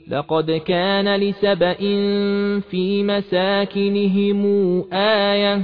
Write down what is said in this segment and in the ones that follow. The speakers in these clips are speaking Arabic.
لقد كان لسبإ في مساكنهم آية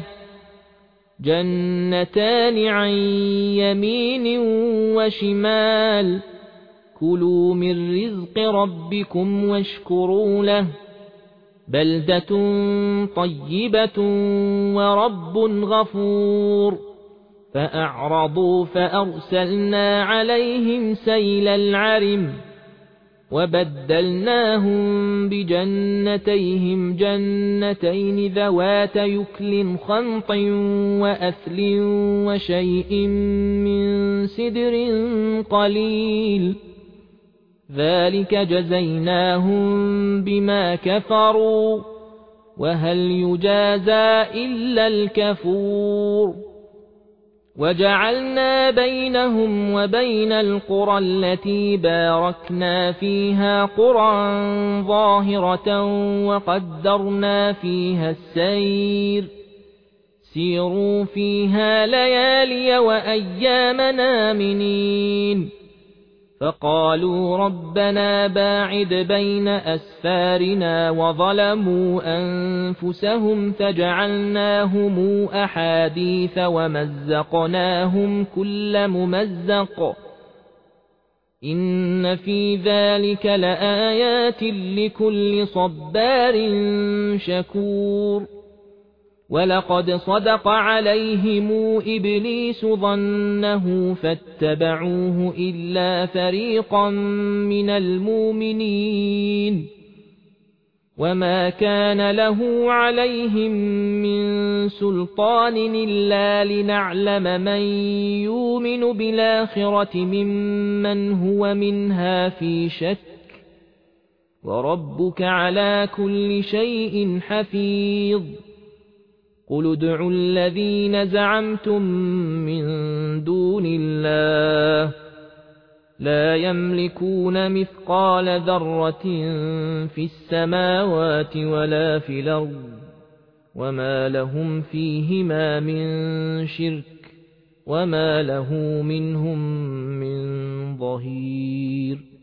جنتان عن يمين وشمال كلوا من رزق ربكم واشكروا له بلدة طيبة ورب غفور فأعرضوا فأرسلنا عليهم سيل العرم وبدلناهم بجنتيهم جنتين ذوات يكل خمط وأثل وشيء من سدر قليل ذلك جزيناهم بما كفروا وهل يجازى إلا الكفور وجعلنا بينهم وبين القرى التي باركنا فيها قرى ظاهرة وقدرنا فيها السير سيروا فيها ليالي وأياما آمنين فقالوا ربنا باعد بين أسفارنا وظلموا أنفسهم فجعلناهم أحاديث ومزقناهم كل ممزق إن في ذلك لآيات لكل صبار شكور ولقد صدق عليهم إبليس ظنه فاتبعوه إلا فريقا من المؤمنين وما كان له عليهم من سلطان إلا لنعلم من يؤمن بالآخرة ممن هو منها في شك وربك على كل شيء حفيظ قل ادعوا الذين زعمتم من دون الله لا يملكون مثقال ذرة في السماوات ولا في الأرض وما لهم فيهما من شرك وما له منهم من ظهير